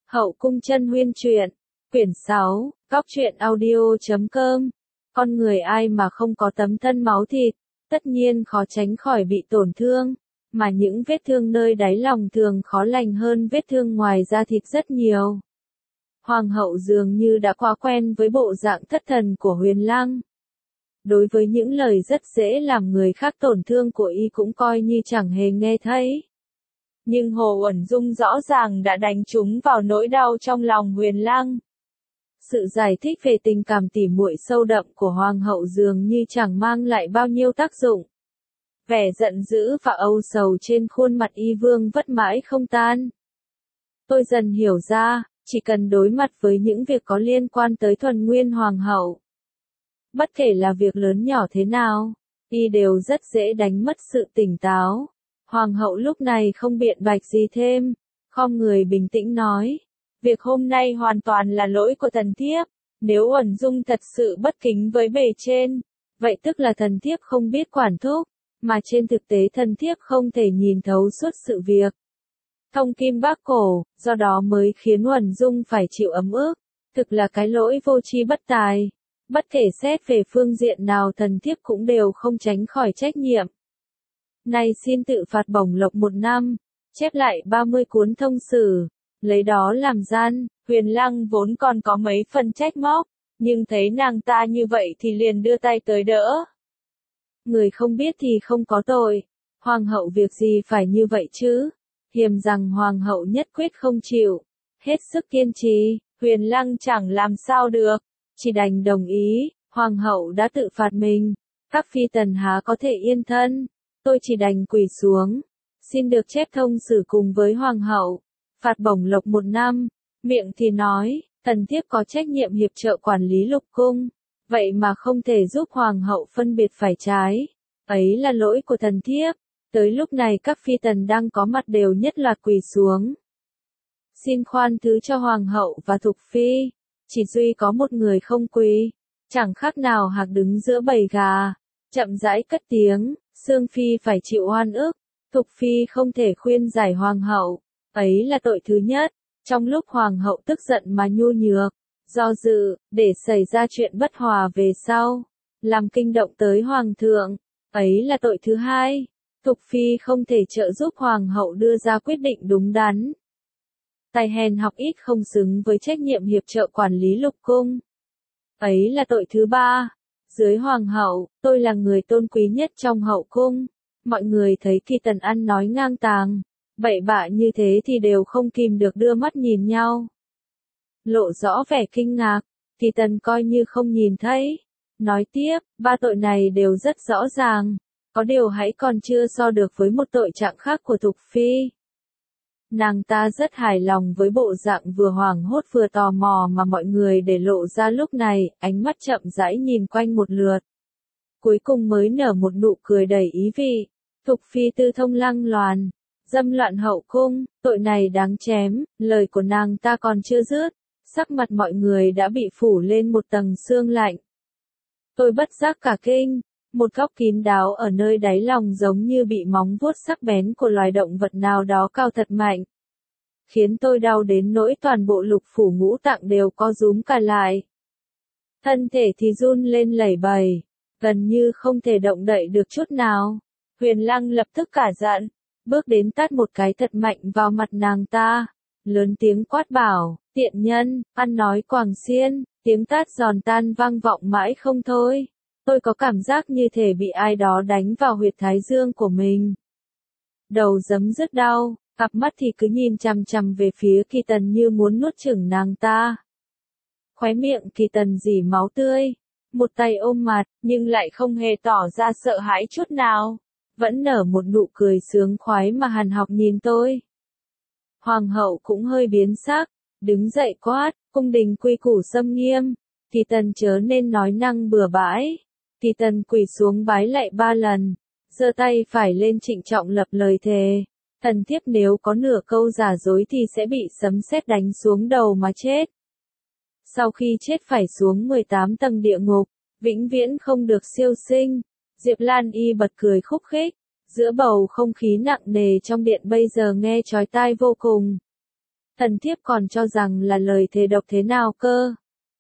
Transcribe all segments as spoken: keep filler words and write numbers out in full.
Hậu cung chân huyên truyện, quyển sáu, góc truyện audio chấm com. Con người ai mà không có tấm thân máu thịt, tất nhiên khó tránh khỏi bị tổn thương, mà những vết thương nơi đáy lòng thường khó lành hơn vết thương ngoài da thịt rất nhiều. Hoàng hậu dường như đã quá quen với bộ dạng thất thần của Huyền Lăng. Đối với những lời rất dễ làm người khác tổn thương của y cũng coi như chẳng hề nghe thấy. Nhưng Hồ Uẩn Dung rõ ràng đã đánh trúng vào nỗi đau trong lòng Huyền Lăng. Sự giải thích về tình cảm tỉ muội sâu đậm của Hoàng hậu dường như chẳng mang lại bao nhiêu tác dụng. Vẻ giận dữ và âu sầu trên khuôn mặt y vương vất mãi không tan. Tôi dần hiểu ra, chỉ cần đối mặt với những việc có liên quan tới thuần nguyên Hoàng hậu. Bất kể là việc lớn nhỏ thế nào, y đều rất dễ đánh mất sự tỉnh táo. Hoàng hậu lúc này không biện bạch gì thêm, khom người bình tĩnh nói. Việc hôm nay hoàn toàn là lỗi của thần thiếp, nếu Uẩn Dung thật sự bất kính với bề trên, vậy tức là thần thiếp không biết quản thúc, mà trên thực tế thần thiếp không thể nhìn thấu suốt sự việc. Thông kim bác cổ, do đó mới khiến Uẩn Dung phải chịu ấm ức, thực là cái lỗi vô tri bất tài. Bất kể xét về phương diện nào thần thiếp cũng đều không tránh khỏi trách nhiệm. Này xin tự phạt bổng lộc một năm, chép lại ba mươi cuốn thông sử, lấy đó làm gian. Huyền Lăng vốn còn có mấy phần trách móc, nhưng thấy nàng ta như vậy thì liền đưa tay tới đỡ. Người không biết thì không có tội, Hoàng hậu việc gì phải như vậy chứ? Hiềm rằng Hoàng hậu nhất quyết không chịu, hết sức kiên trì, Huyền Lăng chẳng làm sao được, chỉ đành đồng ý. Hoàng hậu đã tự phạt mình, các phi tần há có thể yên thân. Tôi chỉ đành quỳ xuống, xin được chép thông sử cùng với Hoàng hậu, phạt bổng lộc một năm, miệng thì nói, thần thiếp có trách nhiệm hiệp trợ quản lý lục cung, vậy mà không thể giúp Hoàng hậu phân biệt phải trái, ấy là lỗi của thần thiếp. Tới lúc này các phi tần đang có mặt đều nhất loạt quỳ xuống. Xin khoan thứ cho Hoàng hậu và Thục Phi, chỉ duy có một người không quỳ, chẳng khác nào hạc đứng giữa bầy gà, chậm rãi cất tiếng. Sương Phi phải chịu oan ức, Thục Phi không thể khuyên giải Hoàng hậu, ấy là tội thứ nhất. Trong lúc Hoàng hậu tức giận mà nhu nhược, do dự, để xảy ra chuyện bất hòa về sau, làm kinh động tới Hoàng thượng, ấy là tội thứ hai. Thục Phi không thể trợ giúp Hoàng hậu đưa ra quyết định đúng đắn. Tài hèn học ít không xứng với trách nhiệm hiệp trợ quản lý lục cung, ấy là tội thứ ba. Dưới Hoàng hậu, tôi là người tôn quý nhất trong hậu cung. Mọi người thấy Kỳ Tần ăn nói ngang tàng, bậy bạ như thế thì đều không kìm được đưa mắt nhìn nhau. Lộ rõ vẻ kinh ngạc, Kỳ Tần coi như không nhìn thấy. Nói tiếp, ba tội này đều rất rõ ràng, có điều hãy còn chưa so được với một tội trạng khác của Thục Phi. Nàng ta rất hài lòng với bộ dạng vừa hoảng hốt vừa tò mò mà mọi người để lộ ra lúc này, ánh mắt chậm rãi nhìn quanh một lượt. Cuối cùng mới nở một nụ cười đầy ý vị. Thục Phi tư thông lăng loàn, dâm loạn hậu cung, tội này đáng chém. Lời của nàng ta còn chưa dứt, sắc mặt mọi người đã bị phủ lên một tầng sương lạnh. Tôi bất giác cả kinh, một góc kín đáo ở nơi đáy lòng giống như bị móng vuốt sắc bén của loài động vật nào đó cao thật mạnh, khiến tôi đau đến nỗi toàn bộ lục phủ ngũ tạng đều co rúm cả lại. Thân thể thì run lên lẩy bẩy, gần như không thể động đậy được chút nào. Huyền Lăng lập tức cả giận, bước đến tát một cái thật mạnh vào mặt nàng ta, lớn tiếng quát bảo, tiện nhân, ăn nói quàng xiên. Tiếng tát giòn tan vang vọng mãi không thôi. Tôi có cảm giác như thể bị ai đó đánh vào huyệt thái dương của mình. Đầu giấm rứt đau, cặp mắt thì cứ nhìn chằm chằm về phía Kỳ Tần như muốn nuốt chửng nàng ta. Khóe miệng Kỳ Tần rỉ máu tươi, một tay ôm mặt, nhưng lại không hề tỏ ra sợ hãi chút nào, vẫn nở một nụ cười sướng khoái mà hằn học nhìn tôi. Hoàng hậu cũng hơi biến sắc, đứng dậy quát, cung đình quy củ xâm nghiêm, Kỳ Tần chớ nên nói năng bừa bãi. Kỳ Tần quỳ xuống bái lạy ba lần, giơ tay phải lên trịnh trọng lập lời thề, thần thiếp nếu có nửa câu giả dối thì sẽ bị sấm sét đánh xuống đầu mà chết. Sau khi chết phải xuống mười tám tầng địa ngục, vĩnh viễn không được siêu sinh. Diệp Lan Y bật cười khúc khích, giữa bầu không khí nặng nề trong điện bây giờ nghe chói tai vô cùng. Thần thiếp còn cho rằng là lời thề độc thế nào cơ.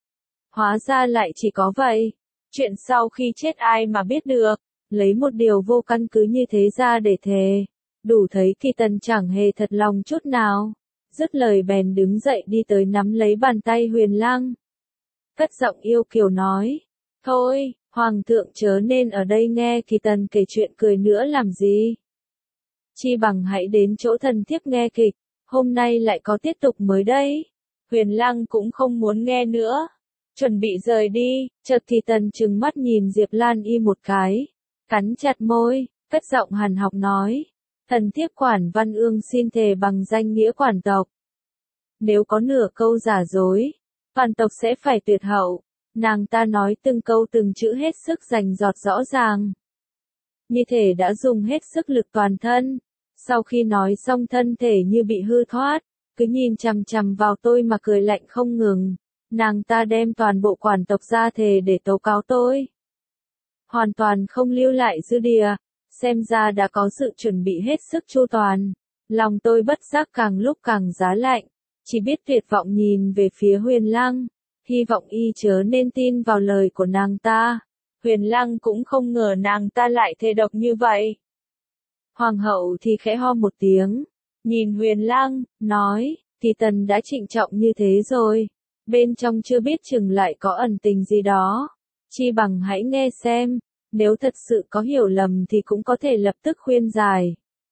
Hóa ra lại chỉ có vậy. Chuyện sau khi chết ai mà biết được, lấy một điều vô căn cứ như thế ra để thề. Đủ thấy Kỳ Tần chẳng hề thật lòng chút nào. Dứt lời bèn đứng dậy đi tới nắm lấy bàn tay Huyền Lăng. Cất giọng yêu kiều nói. Thôi, Hoàng thượng chớ nên ở đây nghe Kỳ Tần kể chuyện cười nữa làm gì. Chi bằng hãy đến chỗ thần thiếp nghe kịch, hôm nay lại có tiết tục mới đây. Huyền Lăng cũng không muốn nghe nữa. Chuẩn bị rời đi, chợt Kỳ Tần trừng mắt nhìn Diệp Lan Y một cái. Cắn chặt môi, cất giọng hàn học nói. Thần thiếp Quản Văn Ương xin thề bằng danh nghĩa quản tộc. Nếu có nửa câu giả dối, toàn tộc sẽ phải tuyệt hậu. Nàng ta nói từng câu từng chữ hết sức rành rọt rõ ràng. Như thể đã dùng hết sức lực toàn thân. Sau khi nói xong thân thể như bị hư thoát, cứ nhìn chằm chằm vào tôi mà cười lạnh không ngừng. Nàng ta đem toàn bộ quản tộc ra thề để tố cáo tôi. Hoàn toàn không lưu lại dư địa, xem ra đã có sự chuẩn bị hết sức chu toàn. Lòng tôi bất giác càng lúc càng giá lạnh, chỉ biết tuyệt vọng nhìn về phía Huyền Lăng, hy vọng y chớ nên tin vào lời của nàng ta. Huyền Lăng cũng không ngờ nàng ta lại thề độc như vậy. Hoàng hậu thì khẽ ho một tiếng, nhìn Huyền Lăng, nói, Kỳ Tần đã trịnh trọng như thế rồi, bên trong chưa biết chừng lại có ẩn tình gì đó. Chi bằng hãy nghe xem, nếu thật sự có hiểu lầm thì cũng có thể lập tức khuyên giải.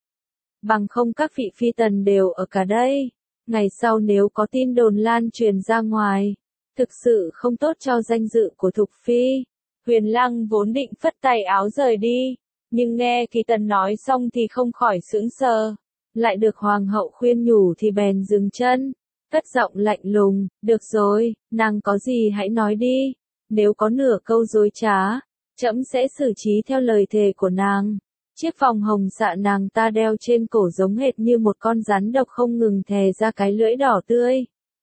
Bằng không các vị phi tần đều ở cả đây, ngày sau nếu có tin đồn lan truyền ra ngoài, thực sự không tốt cho danh dự của Thục Phi. Huyền Lăng vốn định phất tay áo rời đi, nhưng nghe Kỳ Tần nói xong thì không khỏi sững sờ, lại được Hoàng hậu khuyên nhủ thì bèn dừng chân, cất giọng lạnh lùng, được rồi, nàng có gì hãy nói đi, nếu có nửa câu dối trá, trẫm sẽ xử trí theo lời thề của nàng. Chiếc vòng hồng xạ nàng ta đeo trên cổ giống hệt như một con rắn độc không ngừng thè ra cái lưỡi đỏ tươi.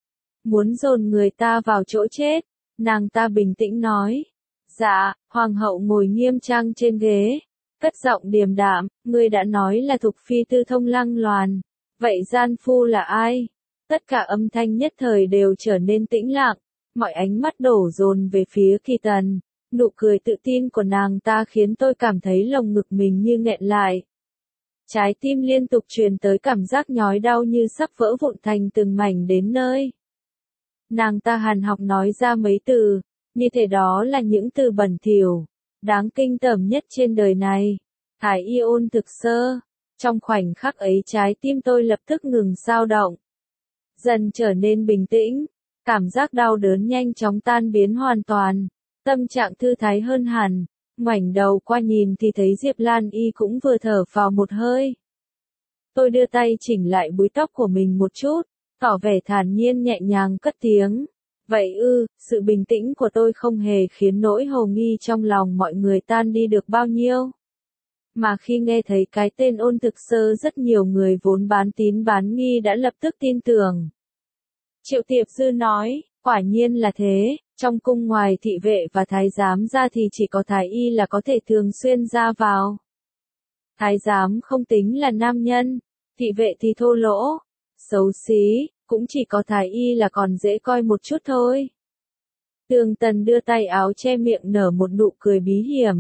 Muốn dồn người ta vào chỗ chết, nàng ta bình tĩnh nói. Dạ, Hoàng hậu ngồi nghiêm trang trên ghế, cất giọng điềm đạm, ngươi đã nói là Thục Phi tư thông Lăng Loàn, vậy gian phu là ai? Tất cả âm thanh nhất thời đều trở nên tĩnh lặng, mọi ánh mắt đổ dồn về phía Kỳ Tần. Nụ cười tự tin của nàng ta khiến tôi cảm thấy lồng ngực mình như nghẹn lại. Trái tim liên tục truyền tới cảm giác nhói đau như sắp vỡ vụn thành từng mảnh đến nơi. Nàng ta hàn học nói ra mấy từ, như thể đó là những từ bẩn thỉu, đáng kinh tởm nhất trên đời này. Thái y ôn thực sơ. Trong khoảnh khắc ấy trái tim tôi lập tức ngừng dao động. Dần trở nên bình tĩnh, cảm giác đau đớn nhanh chóng tan biến hoàn toàn. Tâm trạng thư thái hơn hẳn, ngoảnh đầu qua nhìn thì thấy Diệp Lan Y cũng vừa thở vào một hơi. Tôi đưa tay chỉnh lại búi tóc của mình một chút, tỏ vẻ thản nhiên nhẹ nhàng cất tiếng. Vậy ư, sự bình tĩnh của tôi không hề khiến nỗi hồ nghi trong lòng mọi người tan đi được bao nhiêu. Mà khi nghe thấy cái tên Ôn Thực Sơ rất nhiều người vốn bán tín bán nghi đã lập tức tin tưởng. Triệu Tiệp Dư nói, quả nhiên là thế. Trong cung ngoài thị vệ và thái giám ra thì chỉ có thái y là có thể thường xuyên ra vào. Thái giám không tính là nam nhân, thị vệ thì thô lỗ, xấu xí, cũng chỉ có thái y là còn dễ coi một chút thôi. Tường Tần đưa tay áo che miệng nở một nụ cười bí hiểm.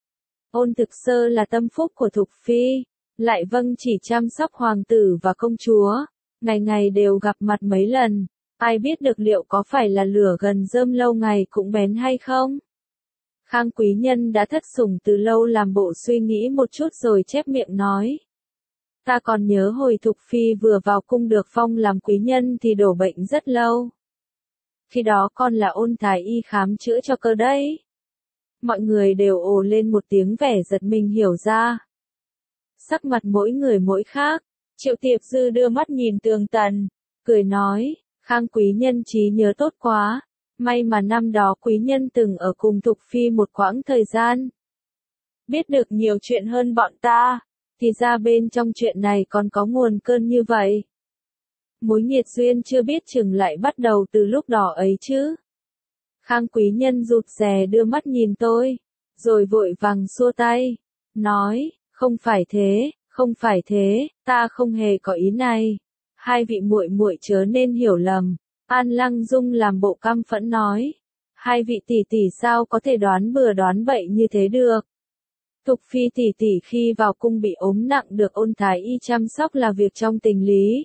Ôn Thực Sơ là tâm phúc của Thục Phi, lại vâng chỉ chăm sóc hoàng tử và công chúa, ngày ngày đều gặp mặt mấy lần. Ai biết được liệu có phải là lửa gần rơm lâu ngày cũng bén hay không? Khang quý nhân đã thất sủng từ lâu làm bộ suy nghĩ một chút rồi chép miệng nói. Ta còn nhớ hồi Thục Phi vừa vào cung được phong làm quý nhân thì đổ bệnh rất lâu. Khi đó con là Ôn thái y khám chữa cho cơ đấy. Mọi người đều ồ lên một tiếng vẻ giật mình hiểu ra. Sắc mặt mỗi người mỗi khác, Triệu Tiệp Dư đưa mắt nhìn Tường Tần, cười nói. Khang quý nhân trí nhớ tốt quá, may mà năm đó quý nhân từng ở cùng Thục Phi một quãng thời gian. Biết được nhiều chuyện hơn bọn ta, thì ra bên trong chuyện này còn có nguồn cơn như vậy. Mối nghiệt duyên chưa biết chừng lại bắt đầu từ lúc đó ấy chứ. Khang quý nhân rụt rè đưa mắt nhìn tôi, rồi vội vàng xua tay, nói, không phải thế, không phải thế, ta không hề có ý này. hai vị muội muội chớ nên hiểu lầm. An Lăng Dung làm bộ căm phẫn nói. Hai vị tỷ tỷ sao có thể đoán bừa đoán bậy như thế được. Thục Phi tỷ tỷ khi vào cung bị ốm nặng được Ôn Thái Y chăm sóc là việc trong tình lý.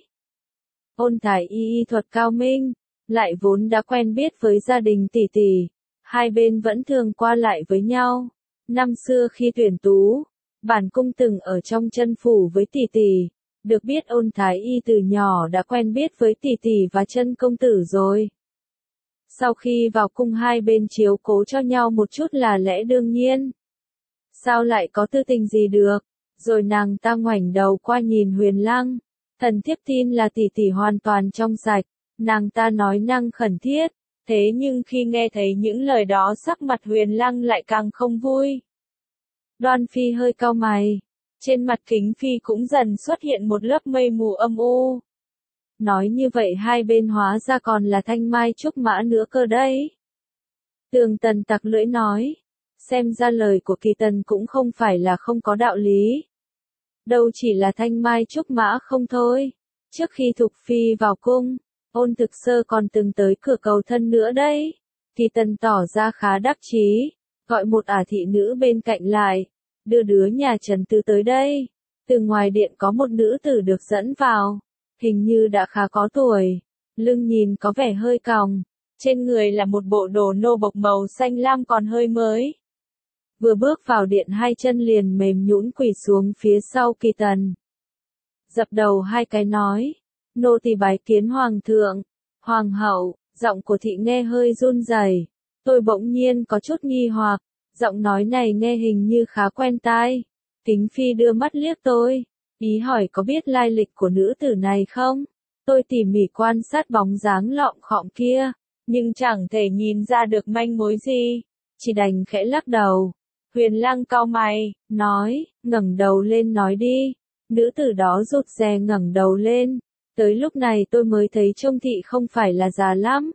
Ôn Thái Y y thuật cao minh, lại vốn đã quen biết với gia đình tỷ tỷ, hai bên vẫn thường qua lại với nhau. Năm xưa khi tuyển tú, bản cung từng ở trong chân phủ với tỷ tỷ, được biết Ôn Thái Y từ nhỏ đã quen biết với tỷ tỷ và chân công tử rồi. Sau khi vào cung hai bên chiếu cố cho nhau một chút là lẽ đương nhiên. Sao lại có tư tình gì được? Rồi nàng ta ngoảnh đầu qua nhìn Huyền Lăng. Thần thiếp tin là tỷ tỷ hoàn toàn trong sạch. Nàng ta nói năng khẩn thiết. Thế nhưng khi nghe thấy những lời đó sắc mặt Huyền Lăng lại càng không vui. Đoan Phi hơi cau mày. Trên mặt Kính Phi cũng dần xuất hiện một lớp mây mù âm u. Nói như vậy hai bên hóa ra còn là thanh mai trúc mã nữa cơ đấy. Tường Tần tặc lưỡi nói. Xem ra lời của Kỳ Tần cũng không phải là không có đạo lý. Đâu chỉ là thanh mai trúc mã không thôi. Trước khi Thục Phi vào cung, Ôn Thực Sơ còn từng tới cửa cầu thân nữa đấy. Kỳ Tần tỏ ra khá đắc chí, gọi một ả thị nữ bên cạnh lại, đưa đứa nhà Trần Tư tới đây. Từ ngoài điện có một nữ tử được dẫn vào, hình như đã khá có tuổi, lưng nhìn có vẻ hơi còng, trên người là một bộ đồ nô bộc màu xanh lam còn hơi mới. Vừa bước vào điện hai chân liền mềm nhũn quỳ xuống phía sau Kỳ Tần. Dập đầu hai cái nói, nô tỳ bái kiến hoàng thượng, hoàng hậu. Giọng của thị nghe hơi run rẩy. Tôi bỗng nhiên có chút nghi hoặc, giọng nói này nghe hình như khá quen tai. Kính Phi đưa mắt liếc tôi, ý hỏi có biết lai lịch của nữ tử này không? Tôi tỉ mỉ quan sát bóng dáng lọm khọm kia, nhưng chẳng thể nhìn ra được manh mối gì, chỉ đành khẽ lắc đầu. Huyền Lăng cau mày, nói, ngẩng đầu lên nói đi. Nữ tử đó rụt rè ngẩng đầu lên. Tới lúc này tôi mới thấy trông thị không phải là già lắm.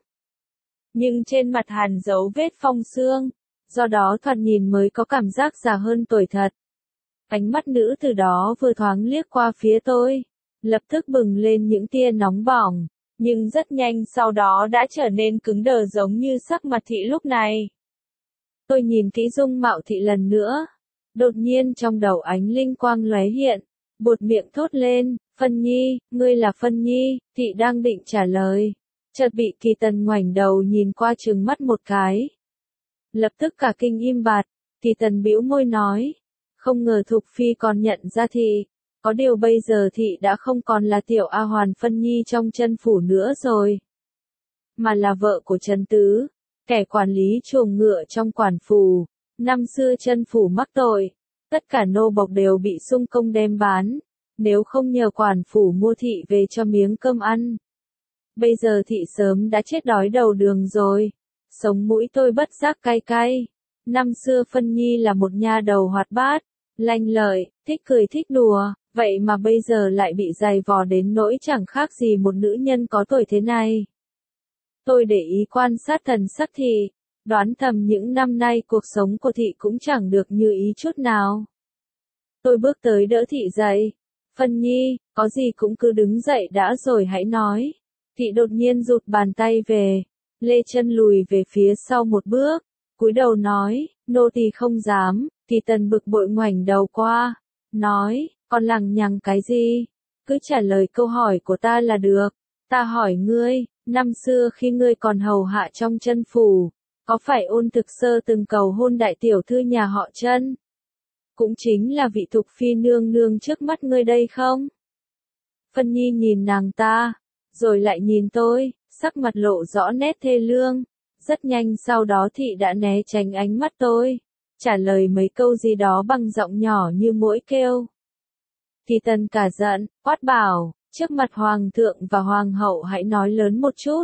Nhưng trên mặt hằn dấu vết phong sương, do đó thoạt nhìn mới có cảm giác già hơn tuổi thật. Ánh mắt nữ tử đó vừa thoáng liếc qua phía tôi, lập tức bừng lên những tia nóng bỏng, nhưng rất nhanh sau đó đã trở nên cứng đờ giống như sắc mặt thị lúc này. Tôi nhìn kỹ dung mạo thị lần nữa, đột nhiên trong đầu ánh linh quang lóe hiện, buột miệng thốt lên, Phân Nhi, ngươi là Phân Nhi. Thị đang định trả lời, chợt bị Kỳ Tần ngoảnh đầu nhìn qua trừng mắt một cái. Lập tức cả kinh im bặt, Kỳ Tần bĩu môi nói, không ngờ Thục Phi còn nhận ra thị, có điều bây giờ thị đã không còn là tiểu A Hoàn Phân Nhi trong chân phủ nữa rồi, mà là vợ của Trần Tứ, kẻ quản lý chuồng ngựa trong quản phủ. Năm xưa chân phủ mắc tội, tất cả nô bộc đều bị xung công đem bán, nếu không nhờ quản phủ mua thị về cho miếng cơm ăn. Bây giờ thị sớm đã chết đói đầu đường rồi. Sống mũi tôi bất giác cay cay. Năm xưa Phân Nhi là một nha đầu hoạt bát, lanh lợi, thích cười thích đùa, vậy mà bây giờ lại bị dày vò đến nỗi chẳng khác gì một nữ nhân có tuổi thế này. Tôi để ý quan sát thần sắc thị, đoán thầm những năm nay cuộc sống của thị cũng chẳng được như ý chút nào. Tôi bước tới đỡ thị dậy. Phân Nhi, có gì cũng cứ đứng dậy đã rồi hãy nói. Thị đột nhiên rụt bàn tay về, lê chân lùi về phía sau một bước, cúi đầu nói, nô tỳ không dám. Kỳ Tần bực bội ngoảnh đầu qua, nói, còn lằng nhằng cái gì? Cứ trả lời câu hỏi của ta là được. Ta hỏi ngươi, năm xưa khi ngươi còn hầu hạ trong chân phủ, có phải Ôn Thực Sơ từng cầu hôn đại tiểu thư nhà họ Trân? Cũng chính là vị Thục Phi nương nương trước mắt ngươi đây không? Phân Nhi nhìn nàng ta, rồi lại nhìn tôi, sắc mặt lộ rõ nét thê lương. Rất nhanh sau đó thị đã né tránh ánh mắt tôi, trả lời mấy câu gì đó bằng giọng nhỏ như muỗi kêu. Kỳ Tần cả giận, quát bảo, trước mặt hoàng thượng và hoàng hậu hãy nói lớn một chút.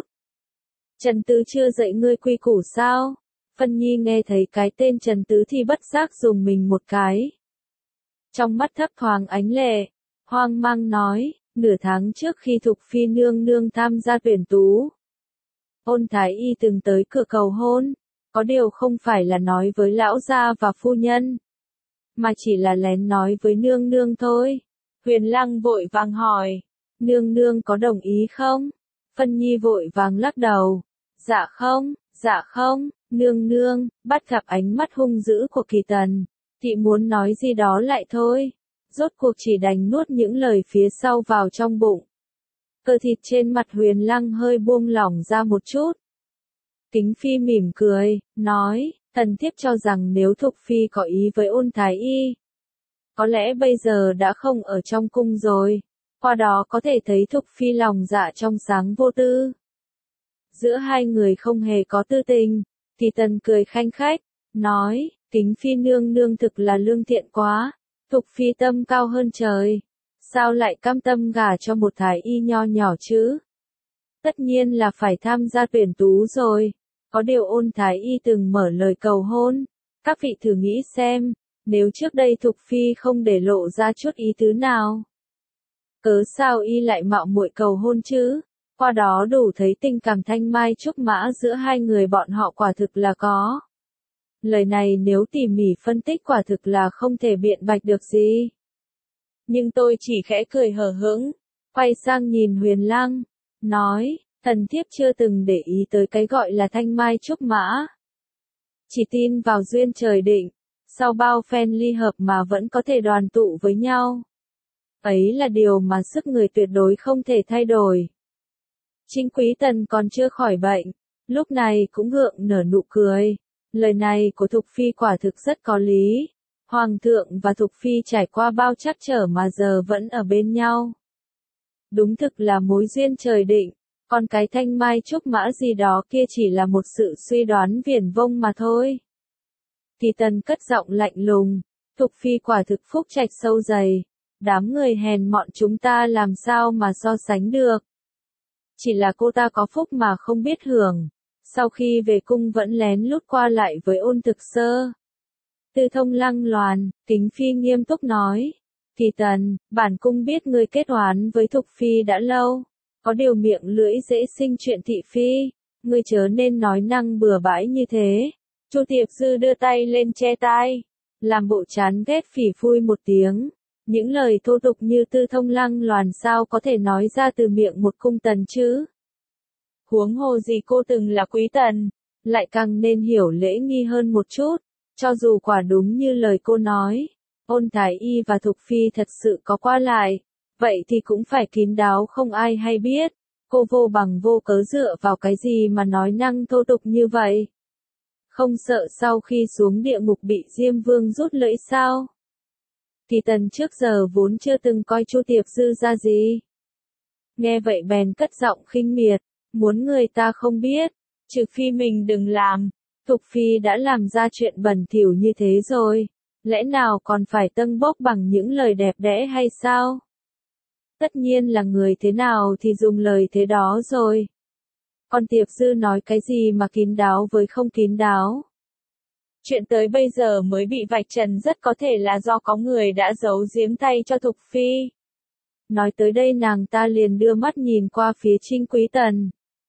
Trần Tứ chưa dạy ngươi quy củ sao? Phân Nhi nghe thấy cái tên Trần Tứ thì bất giác dùng mình một cái. Trong mắt thấp thoáng ánh lệ, hoang mang nói, nửa tháng trước khi Thục Phi nương nương tham gia tuyển tú, Ôn Thái Y từng tới cửa cầu hôn, có điều không phải là nói với lão gia và phu nhân, mà chỉ là lén nói với nương nương thôi. Huyền Lăng vội vàng hỏi, nương nương có đồng ý không? Phân Nhi vội vàng lắc đầu. Dạ không, dạ không, nương nương, bắt gặp ánh mắt hung dữ của Kỳ Tần. Thị muốn nói gì đó lại thôi. Rốt cuộc chỉ đành nuốt những lời phía sau vào trong bụng. Cơ thịt trên mặt Huyền Lăng hơi buông lỏng ra một chút. Kính Phi mỉm cười, nói, thần thiếp cho rằng nếu Thục Phi có ý với Ôn Thái Y, có lẽ bây giờ đã không ở trong cung rồi, qua đó có thể thấy Thục Phi lòng dạ trong sáng vô tư. Giữa hai người không hề có tư tình, thì Tần cười khanh khách, nói, Kính Phi nương nương thực là lương thiện quá, Thục Phi tâm cao hơn trời, sao lại cam tâm gả cho một Thái Y nho nhỏ chứ? Tất nhiên là phải tham gia tuyển tú rồi. Có điều Ôn Thái Y từng mở lời cầu hôn. Các vị thử nghĩ xem, nếu trước đây Thục Phi không để lộ ra chút ý tứ nào, cớ sao y lại mạo muội cầu hôn chứ? Qua đó đủ thấy tình cảm thanh mai trúc mã giữa hai người bọn họ quả thực là có. Lời này nếu tỉ mỉ phân tích quả thực là không thể biện bạch được gì. Nhưng tôi chỉ khẽ cười hờ hững, quay sang nhìn Huyền Lăng, nói, thần thiếp chưa từng để ý tới cái gọi là thanh mai trúc mã. Chỉ tin vào duyên trời định, sau bao phen ly hợp mà vẫn có thể đoàn tụ với nhau. Ấy là điều mà sức người tuyệt đối không thể thay đổi. Trinh Quý Tần còn chưa khỏi bệnh, lúc này cũng gượng nở nụ cười. Lời này của Thục Phi quả thực rất có lý. Hoàng thượng và Thục Phi trải qua bao trắc trở mà giờ vẫn ở bên nhau. Đúng thực là mối duyên trời định, còn cái thanh mai trúc mã gì đó kia chỉ là một sự suy đoán viển vông mà thôi. Kỳ Tần cất giọng lạnh lùng, Thục Phi quả thực phúc trạch sâu dày, đám người hèn mọn chúng ta làm sao mà so sánh được. Chỉ là cô ta có phúc mà không biết hưởng, sau khi về cung vẫn lén lút qua lại với Ôn Thực Sơ. Tư Thông lăng loàn, Kính Phi nghiêm túc nói, Kỳ Tần, bản cung biết ngươi kết oán với Thục Phi đã lâu, có điều miệng lưỡi dễ sinh chuyện thị phi, ngươi chớ nên nói năng bừa bãi như thế. Chu Tiệp Dư đưa tay lên che tai, làm bộ chán ghét phỉ phui một tiếng. Những lời thô tục như Tư Thông lăng loàn sao có thể nói ra từ miệng một cung tần chứ? Huống hồ gì cô từng là quý tần, lại càng nên hiểu lễ nghi hơn một chút. Cho dù quả đúng như lời cô nói, Ôn Thái Y và Thục Phi thật sự có qua lại, vậy thì cũng phải kín đáo không ai hay biết. Cô vô bằng vô cớ dựa vào cái gì mà nói năng thô tục như vậy? Không sợ sau khi xuống địa ngục bị Diêm Vương rút lưỡi sao? Kỳ Tần trước giờ vốn chưa từng coi Chu Tiệp Dư ra gì. Nghe vậy bèn cất giọng khinh miệt, muốn người ta không biết, trừ phi mình đừng làm. Thục Phi đã làm ra chuyện bẩn thỉu như thế rồi, lẽ nào còn phải tâng bốc bằng những lời đẹp đẽ hay sao? Tất nhiên là người thế nào thì dùng lời thế đó rồi. Còn Tiệp Dư nói cái gì mà kín đáo với không kín đáo? Chuyện tới bây giờ mới bị vạch trần rất có thể là do có người đã giấu giếm tay cho Thục Phi. Nói tới đây nàng ta liền đưa mắt nhìn qua phía Trinh Quý Tần.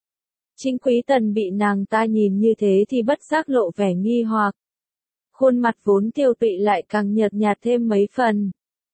Trinh Quý Tần bị nàng ta nhìn như thế thì bất giác lộ vẻ nghi hoặc. Khuôn mặt vốn tiêu tụy lại càng nhợt nhạt thêm mấy phần.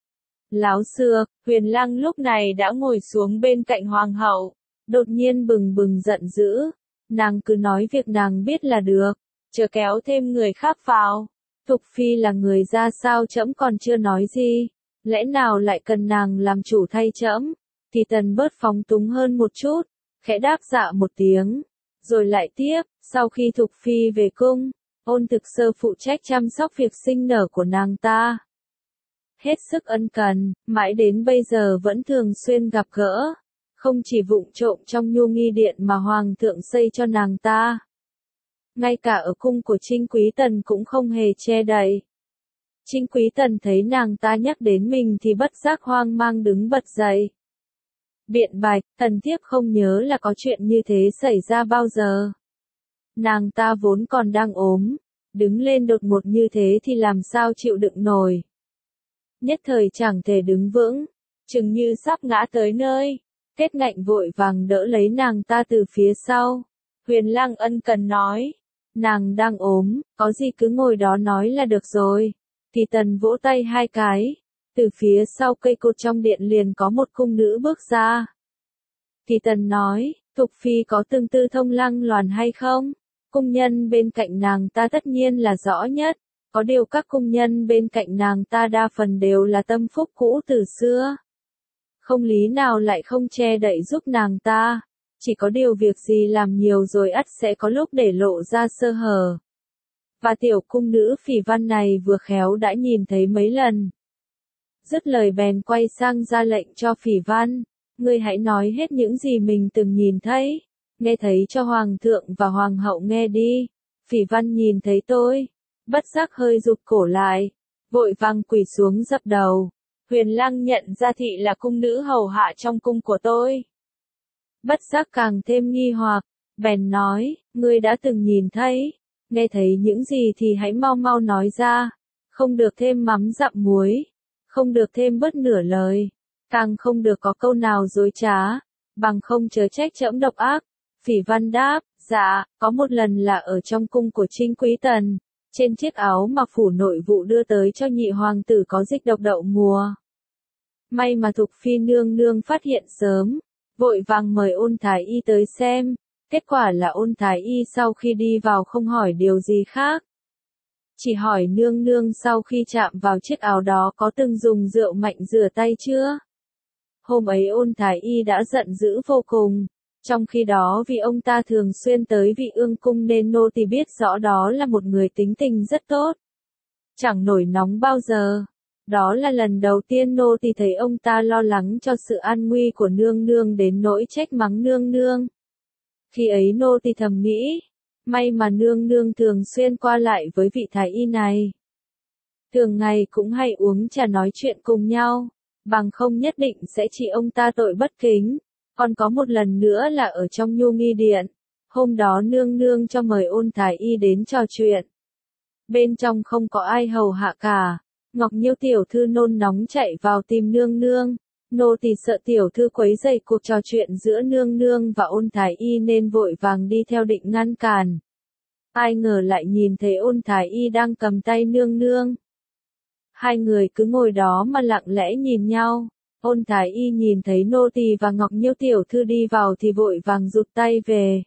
Láo xược, Huyền Lăng lúc này đã ngồi xuống bên cạnh Hoàng hậu, đột nhiên bừng bừng giận dữ. Nàng cứ nói việc nàng biết là được, chớ kéo thêm người khác vào. Thục Phi là người ra sao trẫm còn chưa nói gì, lẽ nào lại cần nàng làm chủ thay trẫm? Thì Tần bớt phóng túng hơn một chút, khẽ đáp dạ một tiếng, rồi lại tiếp, sau khi Thục Phi về cung, Ôn Thực Sơ phụ trách chăm sóc việc sinh nở của nàng ta. Hết sức ân cần, mãi đến bây giờ vẫn thường xuyên gặp gỡ, không chỉ vụng trộm trong nhu nghi điện mà Hoàng thượng xây cho nàng ta. Ngay cả ở cung của Trinh Quý Tần cũng không hề che đậy. Trinh Quý Tần thấy nàng ta nhắc đến mình thì bất giác hoang mang đứng bật dậy. Biện bạch, thần thiếp không nhớ là có chuyện như thế xảy ra bao giờ. Nàng ta vốn còn đang ốm, đứng lên đột ngột như thế thì làm sao chịu đựng nổi. Nhất thời chẳng thể đứng vững, chừng như sắp ngã tới nơi. Kết Ngạnh vội vàng đỡ lấy nàng ta từ phía sau. Huyền Lăng ân cần nói, nàng đang ốm, có gì cứ ngồi đó nói là được rồi. Thì Tần vỗ tay hai cái, Từ phía sau cây cột trong điện liền có một cung nữ bước ra. Kỳ Tần nói, Thục Phi có tương tư thông lăng loàn hay không? Cung nhân bên cạnh nàng ta tất nhiên là rõ nhất, có điều các cung nhân bên cạnh nàng ta đa phần đều là tâm phúc cũ từ xưa. Không lý nào lại không che đậy giúp nàng ta, chỉ có điều việc gì làm nhiều rồi ắt sẽ có lúc để lộ ra sơ hở. Và tiểu cung nữ Phỉ Văn này vừa khéo đã nhìn thấy mấy lần. Dứt lời bèn quay sang ra lệnh cho Phỉ Văn, ngươi hãy nói hết những gì mình từng nhìn thấy, nghe thấy cho Hoàng thượng và Hoàng hậu nghe đi. Phỉ Văn nhìn thấy tôi, bất giác hơi rụt cổ lại, vội vàng quỳ xuống dập đầu. Huyền Lăng nhận ra thị là cung nữ hầu hạ trong cung của tôi. Bất giác càng thêm nghi hoặc, bèn nói, ngươi đã từng nhìn thấy, nghe thấy những gì thì hãy mau mau nói ra, không được thêm mắm dặm muối, không được thêm bớt nửa lời, càng không được có câu nào dối trá, bằng không chớ trách trẫm độc ác. Phỉ Văn đáp, dạ, có một lần là ở trong cung của Trinh Quý Tần, trên chiếc áo mặc phủ nội vụ đưa tới cho nhị hoàng tử có dịch độc đậu mùa. May mà Thục Phi nương nương phát hiện sớm, vội vàng mời Ôn Thái Y tới xem, kết quả là Ôn Thái Y sau khi đi vào không hỏi điều gì khác. Chỉ hỏi nương nương sau khi chạm vào chiếc áo đó có từng dùng rượu mạnh rửa tay chưa? Hôm ấy Ôn Thái Y đã giận dữ vô cùng, trong khi đó vì ông ta thường xuyên tới Vị Ương cung nên nô tỳ biết rõ đó là một người tính tình rất tốt, chẳng nổi nóng bao giờ. Đó là lần đầu tiên nô tỳ thấy ông ta lo lắng cho sự an nguy của nương nương đến nỗi trách mắng nương nương. Khi ấy nô tỳ thầm nghĩ, may mà nương nương thường xuyên qua lại với vị thái y này. Thường ngày cũng hay uống trà nói chuyện cùng nhau, bằng không nhất định sẽ trị ông ta tội bất kính. Còn có một lần nữa là ở trong Nhu Nghi Điện, hôm đó nương nương cho mời Ôn Thái Y đến trò chuyện. Bên trong không có ai hầu hạ cả. Ngọc Nhiêu tiểu thư nôn nóng chạy vào tìm nương nương, nô tỳ sợ tiểu thư quấy rầy cuộc trò chuyện giữa nương nương và Ôn Thái Y nên vội vàng đi theo định ngăn cản. Ai ngờ lại nhìn thấy Ôn Thái Y đang cầm tay nương nương. Hai người cứ ngồi đó mà lặng lẽ nhìn nhau. Ôn Thái Y nhìn thấy nô tỳ và Ngọc Nhiêu tiểu thư đi vào thì vội vàng rụt tay về.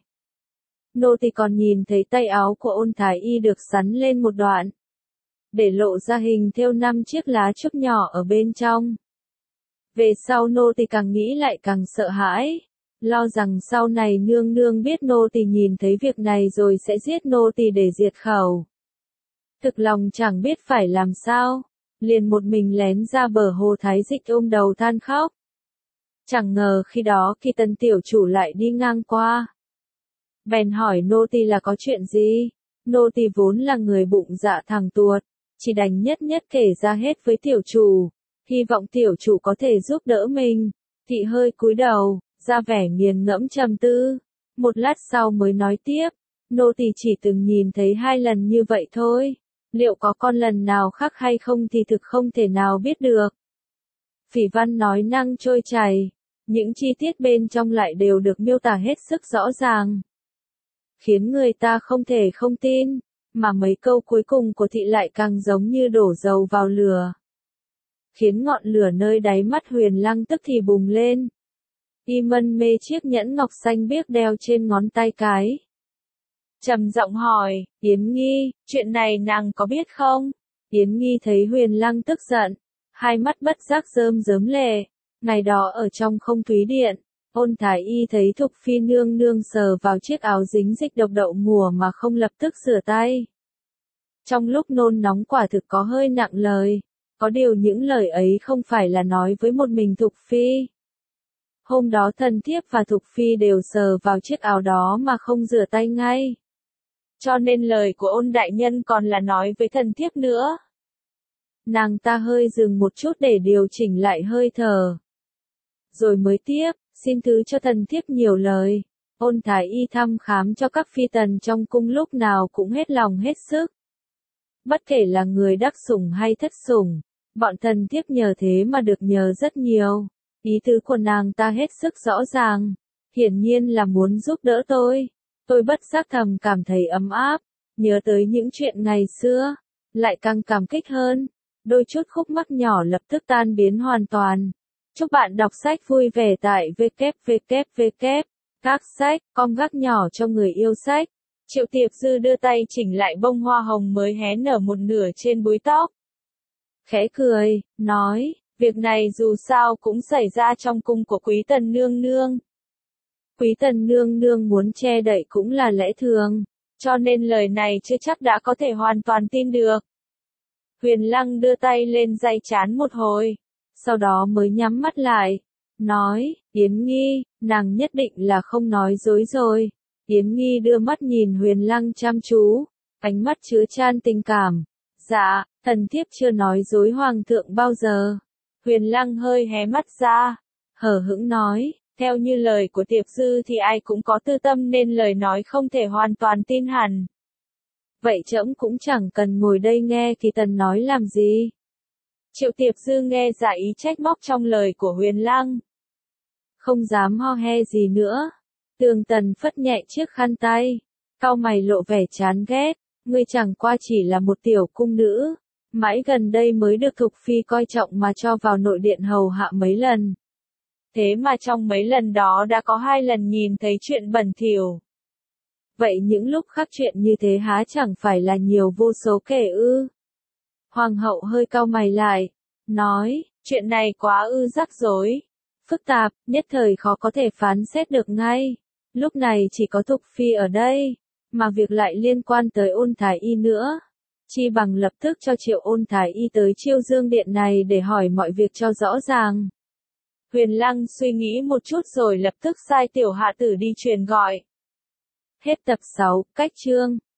Nô tỳ còn nhìn thấy tay áo của Ôn Thái Y được sắn lên một đoạn, để lộ ra hình thêu năm chiếc lá trúc nhỏ ở bên trong. Về sau nô tỳ càng nghĩ lại càng sợ hãi, lo rằng sau này nương nương biết nô tỳ nhìn thấy việc này rồi sẽ giết nô tỳ để diệt khẩu. Thực lòng chẳng biết phải làm sao, liền một mình lén ra bờ hồ Thái Dịch ôm đầu than khóc. Chẳng ngờ khi đó Kỳ Tần tiểu chủ lại đi ngang qua. Bèn hỏi nô tỳ là có chuyện gì, nô tỳ vốn là người bụng dạ thằng tuột, chỉ đành nhất nhất kể ra hết với tiểu chủ, hy vọng tiểu chủ có thể giúp đỡ mình. Thị hơi cúi đầu, ra vẻ nghiền ngẫm trầm tư, một lát sau mới nói tiếp, nô tỳ chỉ từng nhìn thấy hai lần như vậy thôi, liệu có con lần nào khác hay không thì thực không thể nào biết được. Phỉ Văn nói năng trôi chảy, những chi tiết bên trong lại đều được miêu tả hết sức rõ ràng, khiến người ta không thể không tin. Mà mấy câu cuối cùng của thị lại càng giống như đổ dầu vào lửa, khiến ngọn lửa nơi đáy mắt Huyền Lăng tức thì bùng lên. Y mân mê chiếc nhẫn ngọc xanh biếc đeo trên ngón tay cái, trầm giọng hỏi, Yến Nghi, chuyện này nàng có biết không? Yến Nghi thấy Huyền Lăng tức giận, hai mắt bất giác rơm rớm lệ. Ngày đó ở trong Không Thúy Điện, Ôn Thái Y thấy Thục Phi nương nương sờ vào chiếc áo dính dịch độc đậu mùa mà không lập tức rửa tay. Trong lúc nôn nóng quả thực có hơi nặng lời, có điều những lời ấy không phải là nói với một mình Thục Phi. Hôm đó thần thiếp và Thục Phi đều sờ vào chiếc áo đó mà không rửa tay ngay. Cho nên lời của Ôn đại nhân còn là nói với thần thiếp nữa. Nàng ta hơi dừng một chút để điều chỉnh lại hơi thở, rồi mới tiếp, xin thứ cho thần thiếp nhiều lời. Ôn Thái Y thăm khám cho các phi tần trong cung lúc nào cũng hết lòng hết sức. Bất kể là người đắc sủng hay thất sủng, bọn thần thiếp nhờ thế mà được nhờ rất nhiều. Ý tứ của nàng ta hết sức rõ ràng, hiển nhiên là muốn giúp đỡ tôi. Tôi bất giác thầm cảm thấy ấm áp, nhớ tới những chuyện ngày xưa, lại càng cảm kích hơn. đôi chút khúc mắc nhỏ lập tức tan biến hoàn toàn. Chúc bạn đọc sách vui vẻ tại w w w các sách com gác nhỏ cho người yêu sách. Triệu Tiệp Dư đưa tay chỉnh lại bông hoa hồng mới hé nở một nửa trên búi tóc. Khẽ cười, nói, việc này dù sao cũng xảy ra trong cung của Quý Tần Nương Nương. Quý Tần Nương Nương muốn che đậy cũng là lẽ thường, cho nên lời này chưa chắc đã có thể hoàn toàn tin được. Huyền Lăng đưa tay lên day trán một hồi, sau đó mới nhắm mắt lại, nói, Yến Nghi, nàng nhất định là không nói dối rồi. Yến Nghi đưa mắt nhìn Huyền Lăng chăm chú, ánh mắt chứa chan tình cảm. Dạ, thần thiếp chưa nói dối hoàng thượng bao giờ. Huyền Lăng hơi hé mắt ra, hờ hững nói, theo như lời của Tiệp Dư thì ai cũng có tư tâm nên lời nói không thể hoàn toàn tin hẳn. Vậy trẫm cũng chẳng cần ngồi đây nghe Kỳ Tần nói làm gì. Triệu Tiệp Dư nghe ra ý trách móc trong lời của Huyền Lăng. Không dám ho he gì nữa. Tường Tần phất nhẹ chiếc khăn tay, cau mày lộ vẻ chán ghét, ngươi chẳng qua chỉ là một tiểu cung nữ, mãi gần đây mới được Thục Phi coi trọng mà cho vào nội điện hầu hạ mấy lần. Thế mà trong mấy lần đó đã có hai lần nhìn thấy chuyện bẩn thỉu. Vậy những lúc khác chuyện như thế há chẳng phải là nhiều vô số kể ư? Hoàng hậu hơi cau mày lại, nói, chuyện này quá ư rắc rối, phức tạp, nhất thời khó có thể phán xét được ngay. Lúc này chỉ có Thục Phi ở đây, mà việc lại liên quan tới Ôn Thái Y nữa. Chi bằng lập tức cho Triệu Ôn Thái Y tới Chiêu Dương Điện này để hỏi mọi việc cho rõ ràng. Huyền Lăng suy nghĩ một chút rồi lập tức sai tiểu hạ tử đi truyền gọi. Hết tập sáu, cách chương.